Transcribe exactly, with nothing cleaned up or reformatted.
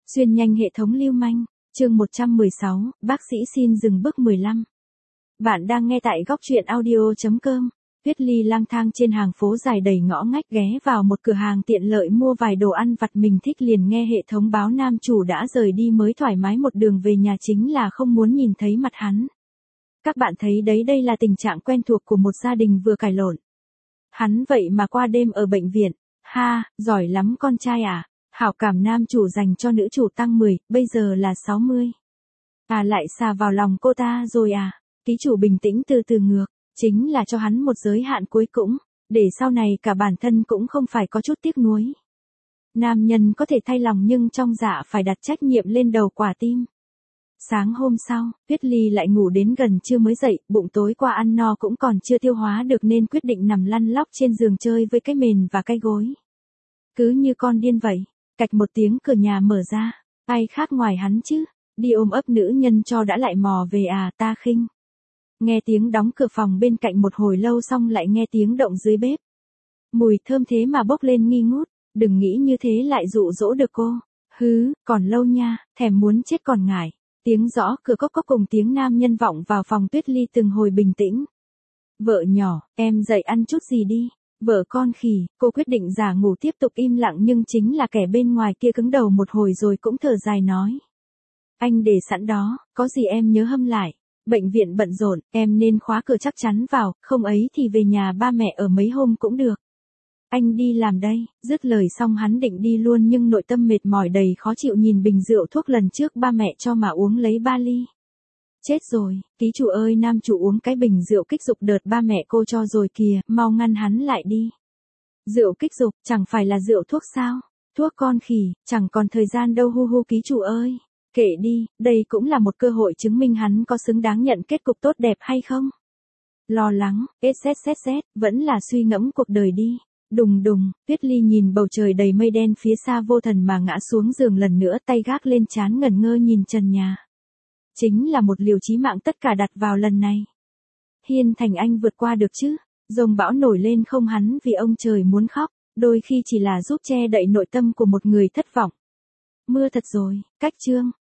Xuyên nhanh hệ thống lưu manh, chương một trăm mười sáu, bác sĩ xin dừng bước mười lăm. Bạn đang nghe tại góc truyện audio.com. Tuyết Ly lang thang trên hàng phố dài đầy ngõ ngách ghé vào một cửa hàng tiện lợi mua vài đồ ăn vặt mình thích, liền nghe hệ thống báo nam chủ đã rời đi mới thoải mái một đường về nhà, chính là không muốn nhìn thấy mặt hắn. Các bạn thấy đấy, đây là tình trạng quen thuộc của một gia đình vừa cãi lộn. Hắn vậy mà qua đêm ở bệnh viện, ha, giỏi lắm con trai à. Hảo cảm nam chủ dành cho nữ chủ tăng mười, bây giờ là sáu mươi. À, lại xà vào lòng cô ta rồi à. Ký chủ bình tĩnh từ từ ngược, chính là cho hắn một giới hạn cuối cùng, để sau này cả bản thân cũng không phải có chút tiếc nuối. Nam nhân có thể thay lòng nhưng trong dạ phải đặt trách nhiệm lên đầu quả tim. Sáng hôm sau, Tuyết Ly lại ngủ đến gần trưa mới dậy, bụng tối qua ăn no cũng còn chưa tiêu hóa được nên quyết định nằm lăn lóc trên giường chơi với cái mền và cái gối. Cứ như con điên vậy. Cạch một tiếng cửa nhà mở ra, ai khác ngoài hắn chứ, đi ôm ấp nữ nhân cho đã lại mò về à, ta khinh. Nghe tiếng đóng cửa phòng bên cạnh một hồi lâu xong lại nghe tiếng động dưới bếp. Mùi thơm thế mà bốc lên nghi ngút, đừng nghĩ như thế lại dụ dỗ được cô. Hứ, còn lâu nha, thèm muốn chết còn ngại. Tiếng gõ cửa cốc cốc cùng tiếng nam nhân vọng vào phòng Tuyết Ly từng hồi bình tĩnh. Vợ nhỏ, em dậy ăn chút gì đi. Vợ con khỉ, cô quyết định giả ngủ tiếp tục im lặng, nhưng chính là kẻ bên ngoài kia cứng đầu một hồi rồi cũng thở dài nói. Anh để sẵn đó, có gì em nhớ hâm lại. Bệnh viện bận rộn, em nên khóa cửa chắc chắn vào, không ấy thì về nhà ba mẹ ở mấy hôm cũng được. Anh đi làm đây, dứt lời xong hắn định đi luôn nhưng nội tâm mệt mỏi đầy khó chịu nhìn bình rượu thuốc lần trước ba mẹ cho mà uống lấy ba ly. Chết rồi, ký chủ ơi, nam chủ uống cái bình rượu kích dục đợt ba mẹ cô cho rồi kìa, mau ngăn hắn lại đi. Rượu kích dục, chẳng phải là rượu thuốc sao? Thuốc con khỉ, chẳng còn thời gian đâu hu hu ký chủ ơi. Kệ đi, đây cũng là một cơ hội chứng minh hắn có xứng đáng nhận kết cục tốt đẹp hay không. Lo lắng, ết xét xét xét, vẫn là suy ngẫm cuộc đời đi. Đùng đùng, Tuyết Ly nhìn bầu trời đầy mây đen phía xa vô thần mà ngã xuống giường lần nữa, tay gác lên trán ngẩn ngơ nhìn trần nhà. Chính là một liều chí mạng tất cả đặt vào lần này. Hiên Thành Anh vượt qua được chứ? Dông bão nổi lên không hắn vì ông trời muốn khóc, đôi khi chỉ là giúp che đậy nội tâm của một người thất vọng. Mưa thật rồi, cách chương.